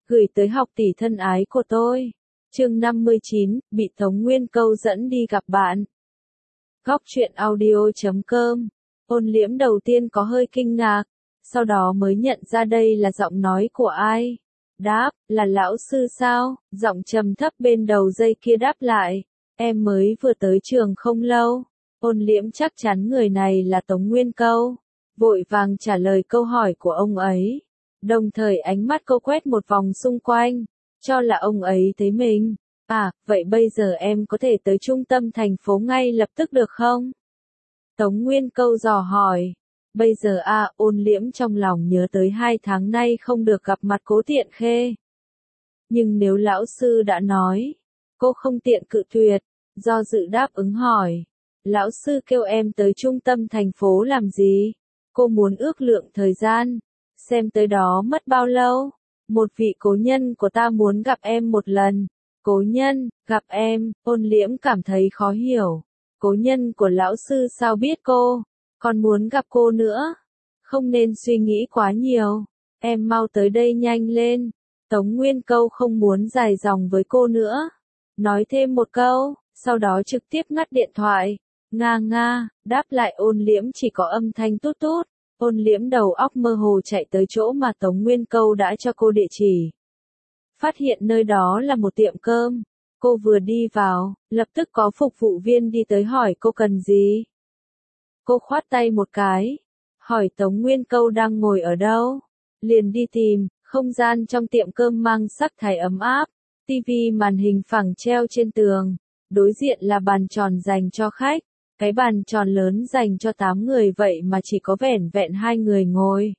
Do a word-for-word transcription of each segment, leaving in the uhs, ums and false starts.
Gửi tới học tỷ thân ái của tôi. Chương năm mươi chín, bị Tống Nguyên Câu dẫn đi gặp bạn. Góc truyện audio chấm com. Ôn Liễm đầu tiên có hơi kinh ngạc, sau đó mới nhận ra đây là giọng nói của ai. Đáp, là lão sư sao? Giọng trầm thấp bên đầu dây kia đáp lại. Em mới vừa tới trường không lâu. Ôn Liễm chắc chắn người này là Tống Nguyên Câu. Vội vàng trả lời câu hỏi của ông ấy. Đồng thời ánh mắt cô quét một vòng xung quanh, cho là ông ấy thấy mình. À, vậy bây giờ em có thể tới trung tâm thành phố ngay lập tức được không? Tống Nguyên Câu dò hỏi. Bây giờ à, Ôn Liễm trong lòng nhớ tới hai tháng nay không được gặp mặt Cố Tiện Khê. Nhưng nếu lão sư đã nói, cô không tiện cự tuyệt, do dự đáp ứng hỏi. Lão sư kêu em tới trung tâm thành phố làm gì? Cô muốn ước lượng thời gian, xem tới đó mất bao lâu. Một vị cố nhân của ta muốn gặp em một lần. Cố nhân, gặp em, Ôn Liễm cảm thấy khó hiểu. Cố nhân của lão sư sao biết cô, còn muốn gặp cô nữa. Không nên suy nghĩ quá nhiều, em mau tới đây nhanh lên. Tống Nguyên Câu không muốn dài dòng với cô nữa. Nói thêm một câu, sau đó trực tiếp ngắt điện thoại. Nga nga, đáp lại Ôn Liễm chỉ có âm thanh tút tút. Ôn Liễm đầu óc mơ hồ chạy tới chỗ mà Tống Nguyên Câu đã cho cô địa chỉ. Phát hiện nơi đó là một tiệm cơm. Cô vừa đi vào, lập tức có phục vụ viên đi tới hỏi cô cần gì. Cô khoát tay một cái, hỏi Tống Nguyên Câu đang ngồi ở đâu. Liền đi tìm, không gian trong tiệm cơm mang sắc thái ấm áp, tivi màn hình phẳng treo trên tường. Đối diện là bàn tròn dành cho khách. Cái bàn tròn lớn dành cho tám người vậy mà chỉ có vẻn vẹn hai người ngồi.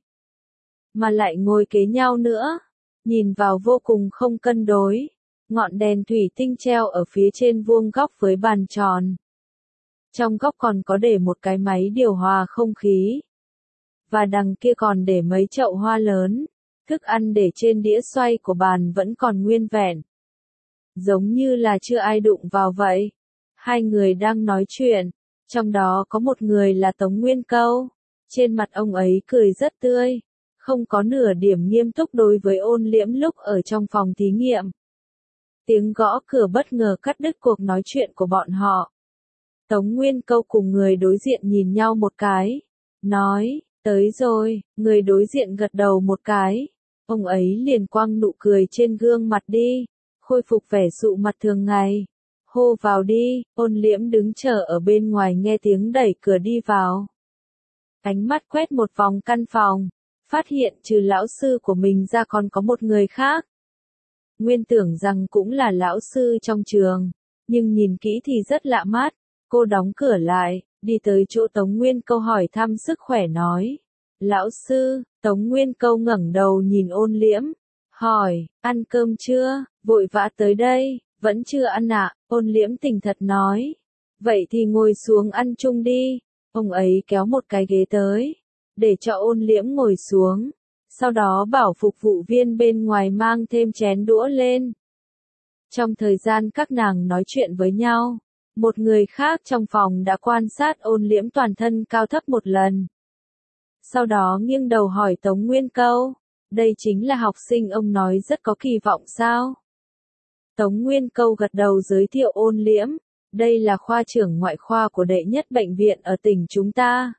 Mà lại ngồi kế nhau nữa. Nhìn vào vô cùng không cân đối. Ngọn đèn thủy tinh treo ở phía trên vuông góc với bàn tròn. Trong góc còn có để một cái máy điều hòa không khí. Và đằng kia còn để mấy chậu hoa lớn. Thức ăn để trên đĩa xoay của bàn vẫn còn nguyên vẹn. Giống như là chưa ai đụng vào vậy. Hai người đang nói chuyện. Trong đó có một người là Tống Nguyên Câu. Trên mặt ông ấy cười rất tươi. Không có nửa điểm nghiêm túc đối với Ôn Liễm lúc ở trong phòng thí nghiệm. Tiếng gõ cửa bất ngờ cắt đứt cuộc nói chuyện của bọn họ. Tống Nguyên Câu cùng người đối diện nhìn nhau một cái. Nói, tới rồi, người đối diện gật đầu một cái. Ông ấy liền quăng nụ cười trên gương mặt đi. Khôi phục vẻ sụ mặt thường ngày. Hô vào đi, Ôn Liễm đứng chờ ở bên ngoài nghe tiếng đẩy cửa đi vào. Ánh mắt quét một vòng căn phòng, phát hiện trừ lão sư của mình ra còn có một người khác. Nguyên tưởng rằng cũng là lão sư trong trường, nhưng nhìn kỹ thì rất lạ mắt. Cô đóng cửa lại, đi tới chỗ Tống Nguyên Câu hỏi thăm sức khỏe nói. Lão sư, Tống Nguyên Câu ngẩng đầu nhìn Ôn Liễm, hỏi, ăn cơm chưa, vội vã tới đây. Vẫn chưa ăn ạ, à, Ôn Liễm tỉnh thật nói. Vậy thì ngồi xuống ăn chung đi. Ông ấy kéo một cái ghế tới, để cho Ôn Liễm ngồi xuống. Sau đó bảo phục vụ viên bên ngoài mang thêm chén đũa lên. Trong thời gian các nàng nói chuyện với nhau, một người khác trong phòng đã quan sát Ôn Liễm toàn thân cao thấp một lần. Sau đó nghiêng đầu hỏi Tống Nguyên Câu, đây chính là học sinh ông nói rất có kỳ vọng sao? Tống Nguyên Câu gật đầu giới thiệu Ôn Liễm, đây là khoa trưởng ngoại khoa của đệ nhất bệnh viện ở tỉnh chúng ta.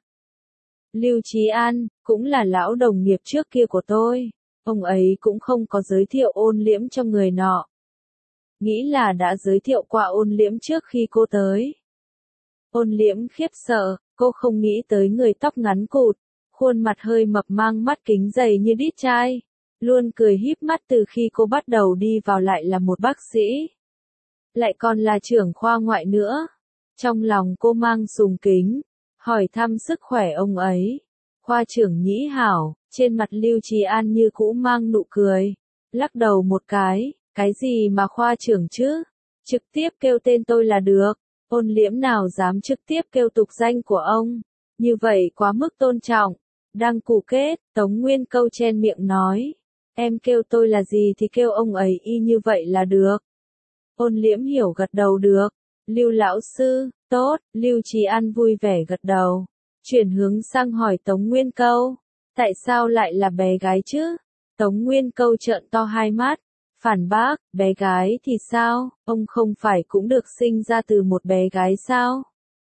Lưu Chí An, cũng là lão đồng nghiệp trước kia của tôi, ông ấy cũng không có giới thiệu Ôn Liễm cho người nọ. Nghĩ là đã giới thiệu qua Ôn Liễm trước khi cô tới. Ôn Liễm khiếp sợ, cô không nghĩ tới người tóc ngắn cụt, khuôn mặt hơi mập mang mắt kính dày như đít chai. Luôn cười híp mắt từ khi cô bắt đầu đi vào lại là một bác sĩ. Lại còn là trưởng khoa ngoại nữa. Trong lòng cô mang sùng kính, hỏi thăm sức khỏe ông ấy. Khoa trưởng Nhĩ hảo, trên mặt Lưu Chí An như cũ mang nụ cười. Lắc đầu một cái, cái gì mà khoa trưởng chứ? Trực tiếp kêu tên tôi là được. Ôn Liễm nào dám trực tiếp kêu tục danh của ông. Như vậy quá mức tôn trọng. Đang cù kết, Tống Nguyên Câu chen miệng nói. Em kêu tôi là gì thì kêu ông ấy y như vậy là được. Ôn Liễm hiểu gật đầu được. Lưu lão sư, tốt, Lưu Chí An vui vẻ gật đầu. Chuyển hướng sang hỏi Tống Nguyên Câu. Tại sao lại là bé gái chứ? Tống Nguyên Câu trợn to hai mắt, phản bác, bé gái thì sao, ông không phải cũng được sinh ra từ một bé gái sao?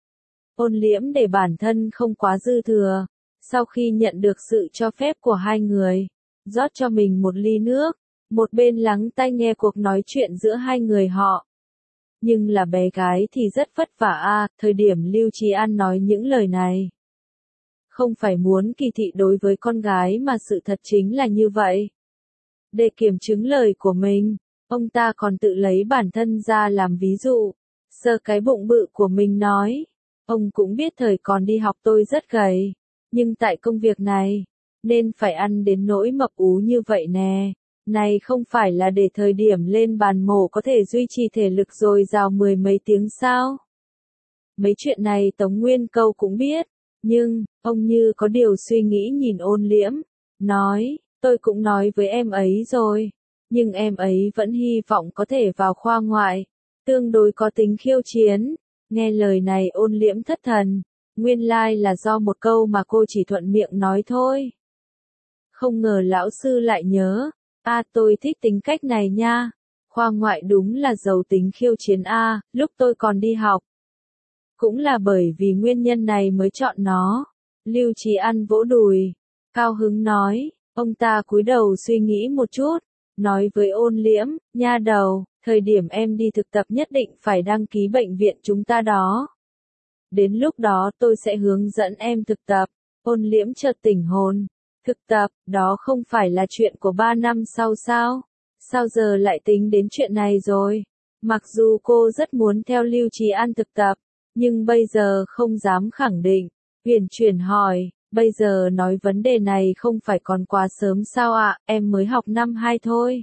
Ôn Liễm để bản thân không quá dư thừa, sau khi nhận được sự cho phép của hai người, rót cho mình một ly nước, một bên lắng tai nghe cuộc nói chuyện giữa hai người họ. Nhưng là bé gái thì rất vất vả a, thời điểm Lưu Trì An nói những lời này. Không phải muốn kỳ thị đối với con gái mà sự thật chính là như vậy. Để kiểm chứng lời của mình, ông ta còn tự lấy bản thân ra làm ví dụ, sờ cái bụng bự của mình nói. Ông cũng biết thời còn đi học tôi rất gầy, nhưng tại công việc này, nên phải ăn đến nỗi mập ú như vậy nè. Này không phải là để thời điểm lên bàn mổ có thể duy trì thể lực dồi dào mười mấy tiếng sao? Mấy chuyện này Tống Nguyên Câu cũng biết, nhưng, ông như có điều suy nghĩ nhìn Ôn Liễm, nói, tôi cũng nói với em ấy rồi, nhưng em ấy vẫn hy vọng có thể vào khoa ngoại, tương đối có tính khiêu chiến. Nghe lời này Ôn Liễm thất thần, nguyên lai là do một câu mà cô chỉ thuận miệng nói thôi. Không ngờ lão sư lại nhớ, a tôi thích tính cách này nha, khoa ngoại đúng là giàu tính khiêu chiến a, lúc tôi còn đi học. Cũng là bởi vì nguyên nhân này mới chọn nó. Lưu Trì An vỗ đùi, cao hứng nói, ông ta cúi đầu suy nghĩ một chút, nói với Ôn Liễm, nha đầu, thời điểm em đi thực tập nhất định phải đăng ký bệnh viện chúng ta đó. Đến lúc đó tôi sẽ hướng dẫn em thực tập. Ôn Liễm chợt tỉnh hồn, thực tập, đó không phải là chuyện của ba năm sau sao? Sao giờ lại tính đến chuyện này rồi? Mặc dù cô rất muốn theo Lưu Trì An thực tập, nhưng bây giờ không dám khẳng định. Huyền chuyển hỏi, bây giờ nói vấn đề này không phải còn quá sớm sao ạ, em mới học năm hai thôi.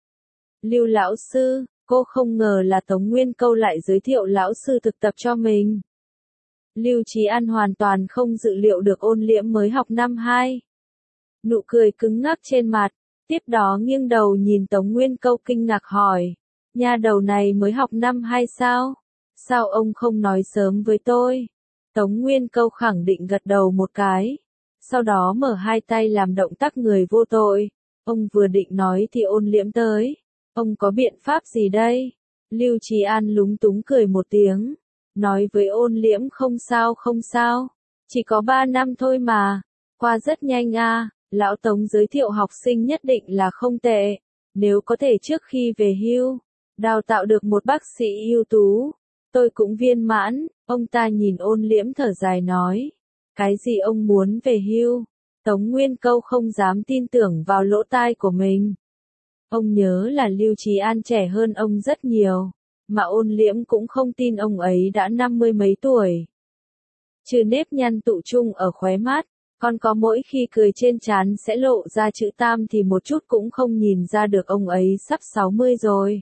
Lưu lão sư, cô không ngờ là Tống Nguyên Câu lại giới thiệu lão sư thực tập cho mình. Lưu Trì An hoàn toàn không dự liệu được Ôn Liễm mới học năm hai. Nụ cười cứng ngắc trên mặt, tiếp đó nghiêng đầu nhìn Tống Nguyên Câu kinh ngạc hỏi, nha đầu này mới học năm hai sao? Sao ông không nói sớm với tôi? Tống Nguyên Câu khẳng định gật đầu một cái, sau đó mở hai tay làm động tác người vô tội. Ông vừa định nói thì Ôn Liễm tới. Ông có biện pháp gì đây? Lưu Trì An lúng túng cười một tiếng, nói với Ôn Liễm không sao không sao, chỉ có ba năm thôi mà, qua rất nhanh a. Lão Tống giới thiệu học sinh nhất định là không tệ, nếu có thể trước khi về hưu, đào tạo được một bác sĩ ưu tú, tôi cũng viên mãn. Ông ta nhìn Ôn Liễm thở dài nói, cái gì ông muốn về hưu? Tống Nguyên Câu không dám tin tưởng vào lỗ tai của mình. Ông nhớ là Lưu Trì An trẻ hơn ông rất nhiều, mà Ôn Liễm cũng không tin ông ấy đã năm mươi mấy tuổi. Trừ nếp nhăn tụ chung ở khóe mắt, còn có mỗi khi cười trên trán sẽ lộ ra chữ tam thì một chút cũng không nhìn ra được ông ấy sắp sáu mươi rồi.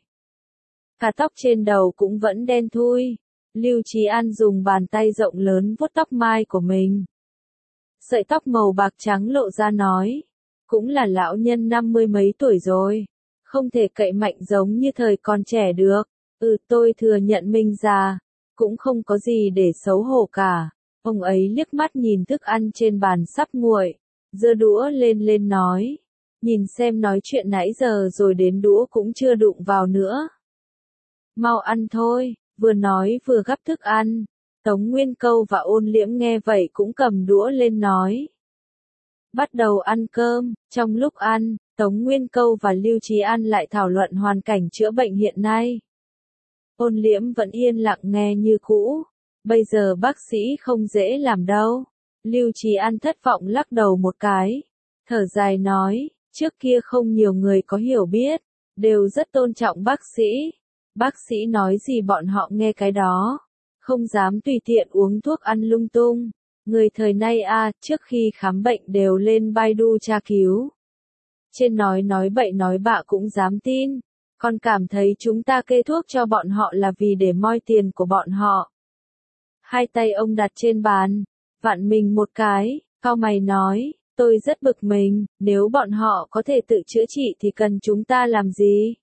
Cả tóc trên đầu cũng vẫn đen thui. Lưu Trì An dùng bàn tay rộng lớn vuốt tóc mai của mình. Sợi tóc màu bạc trắng lộ ra nói, cũng là lão nhân năm mươi mấy tuổi rồi, không thể cậy mạnh giống như thời còn trẻ được. Ừ, tôi thừa nhận mình già, cũng không có gì để xấu hổ cả. Ông ấy liếc mắt nhìn thức ăn trên bàn sắp nguội, giơ đũa lên lên nói, nhìn xem nói chuyện nãy giờ rồi đến đũa cũng chưa đụng vào nữa. Mau ăn thôi, vừa nói vừa gắp thức ăn. Tống Nguyên Câu và Ôn Liễm nghe vậy cũng cầm đũa lên nói. Bắt đầu ăn cơm, trong lúc ăn, Tống Nguyên Câu và Lưu Trì An lại thảo luận hoàn cảnh chữa bệnh hiện nay. Ôn Liễm vẫn yên lặng nghe như cũ. Bây giờ bác sĩ không dễ làm đâu. Lưu Trì An thất vọng lắc đầu một cái, thở dài nói, trước kia không nhiều người có hiểu biết, đều rất tôn trọng bác sĩ. Bác sĩ nói gì bọn họ nghe cái đó, không dám tùy tiện uống thuốc ăn lung tung. Người thời nay a, trước khi khám bệnh đều lên Baidu tra cứu. Trên nói nói bậy nói bạ cũng dám tin, còn cảm thấy chúng ta kê thuốc cho bọn họ là vì để moi tiền của bọn họ. Hai tay ông đặt trên bàn, vặn mình một cái, cau mày nói, tôi rất bực mình, nếu bọn họ có thể tự chữa trị thì cần chúng ta làm gì?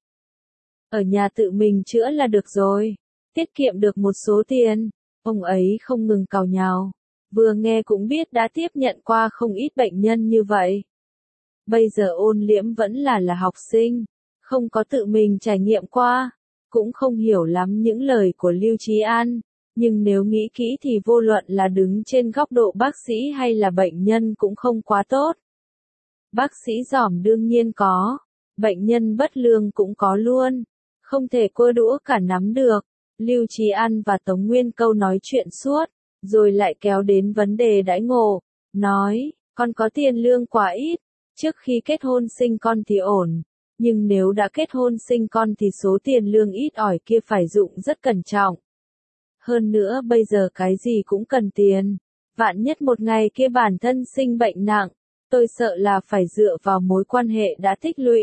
Ở nhà tự mình chữa là được rồi, tiết kiệm được một số tiền. Ông ấy không ngừng càu nhàu, vừa nghe cũng biết đã tiếp nhận qua không ít bệnh nhân như vậy. Bây giờ Ôn Liễm vẫn là là học sinh, không có tự mình trải nghiệm qua, cũng không hiểu lắm những lời của Lưu Chí An, nhưng nếu nghĩ kỹ thì vô luận là đứng trên góc độ bác sĩ hay là bệnh nhân cũng không quá tốt. Bác sĩ giỏi đương nhiên có, bệnh nhân bất lương cũng có luôn, không thể cua đũa cả nắm được. Lưu Chí An và Tống Nguyên Câu nói chuyện suốt, rồi lại kéo đến vấn đề đãi ngộ, nói, con có tiền lương quá ít, trước khi kết hôn sinh con thì ổn, nhưng nếu đã kết hôn sinh con thì số tiền lương ít ỏi kia phải dụng rất cẩn trọng. Hơn nữa bây giờ cái gì cũng cần tiền, vạn nhất một ngày kia bản thân sinh bệnh nặng, tôi sợ là phải dựa vào mối quan hệ đã tích lũy.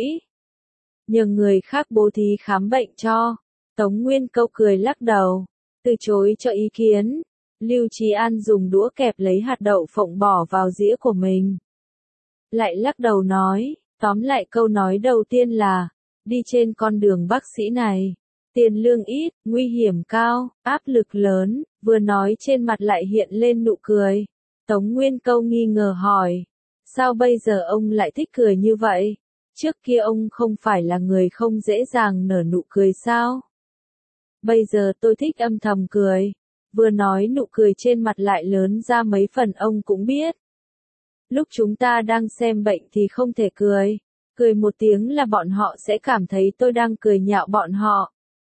Nhờ người khác bố thí khám bệnh cho. Tống Nguyên Câu cười lắc đầu, từ chối cho ý kiến. Lưu Chí An dùng đũa kẹp lấy hạt đậu phộng bỏ vào dĩa của mình. Lại lắc đầu nói, tóm lại câu nói đầu tiên là, đi trên con đường bác sĩ này, tiền lương ít, nguy hiểm cao, áp lực lớn, vừa nói trên mặt lại hiện lên nụ cười. Tống Nguyên Câu nghi ngờ hỏi, sao bây giờ ông lại thích cười như vậy? Trước kia ông không phải là người không dễ dàng nở nụ cười sao? Bây giờ tôi thích âm thầm cười. Vừa nói nụ cười trên mặt lại lớn ra mấy phần ông cũng biết. Lúc chúng ta đang xem bệnh thì không thể cười. Cười một tiếng là bọn họ sẽ cảm thấy tôi đang cười nhạo bọn họ.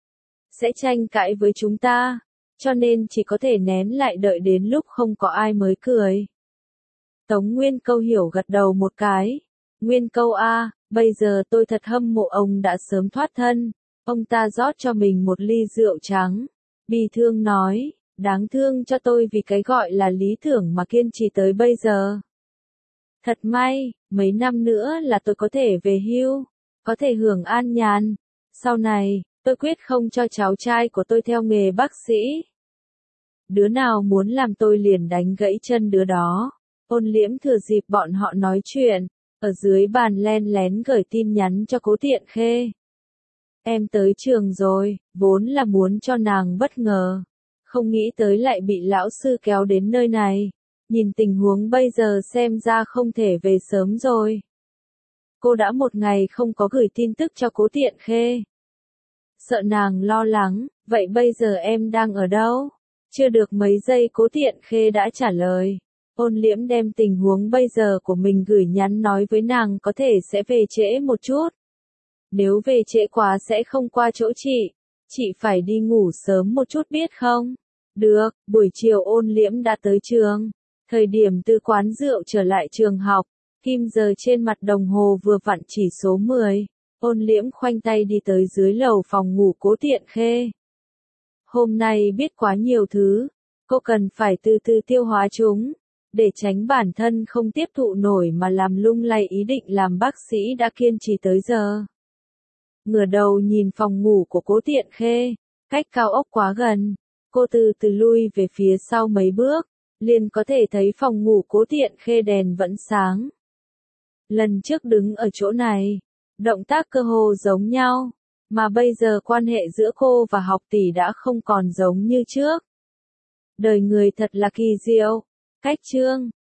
Sẽ tranh cãi với chúng ta. Cho nên chỉ có thể nén lại đợi đến lúc không có ai mới cười. Tống Nguyên Câu hiểu gật đầu một cái. Nguyên Câu a, bây giờ tôi thật hâm mộ ông đã sớm thoát thân. Ông ta rót cho mình một ly rượu trắng. Bi thương nói, đáng thương cho tôi vì cái gọi là lý tưởng mà kiên trì tới bây giờ. Thật may, mấy năm nữa là tôi có thể về hưu, có thể hưởng an nhàn. Sau này, tôi quyết không cho cháu trai của tôi theo nghề bác sĩ. Đứa nào muốn làm tôi liền đánh gãy chân đứa đó. Ôn Liễm thừa dịp bọn họ nói chuyện, ở dưới bàn len lén gửi tin nhắn cho Cố Tiện Khê. Em tới trường rồi, vốn là muốn cho nàng bất ngờ. Không nghĩ tới lại bị lão sư kéo đến nơi này. Nhìn tình huống bây giờ xem ra không thể về sớm rồi. Cô đã một ngày không có gửi tin tức cho Cố Tiện Khê. Sợ nàng lo lắng, vậy bây giờ em đang ở đâu? Chưa được mấy giây Cố Tiện Khê đã trả lời. Ôn Liễm đem tình huống bây giờ của mình gửi nhắn nói với nàng có thể sẽ về trễ một chút. Nếu về trễ quá sẽ không qua chỗ chị. Chị phải đi ngủ sớm một chút biết không? Được, buổi chiều Ôn Liễm đã tới trường. Thời điểm từ quán rượu trở lại trường học, kim giờ trên mặt đồng hồ vừa vặn chỉ số mười. Ôn Liễm khoanh tay đi tới dưới lầu phòng ngủ Cố Tiện Khê. Hôm nay biết quá nhiều thứ, cô cần phải từ từ tiêu hóa chúng, để tránh bản thân không tiếp thụ nổi mà làm lung lay ý định làm bác sĩ đã kiên trì tới giờ. Ngửa đầu nhìn phòng ngủ của Cố Tiện Khê, cách cao ốc quá gần, cô từ từ lui về phía sau mấy bước, liền có thể thấy phòng ngủ Cố Tiện Khê đèn vẫn sáng. Lần trước đứng ở chỗ này, động tác cơ hồ giống nhau, mà bây giờ quan hệ giữa cô và học tỷ đã không còn giống như trước. Đời người thật là kỳ diệu. Cách chương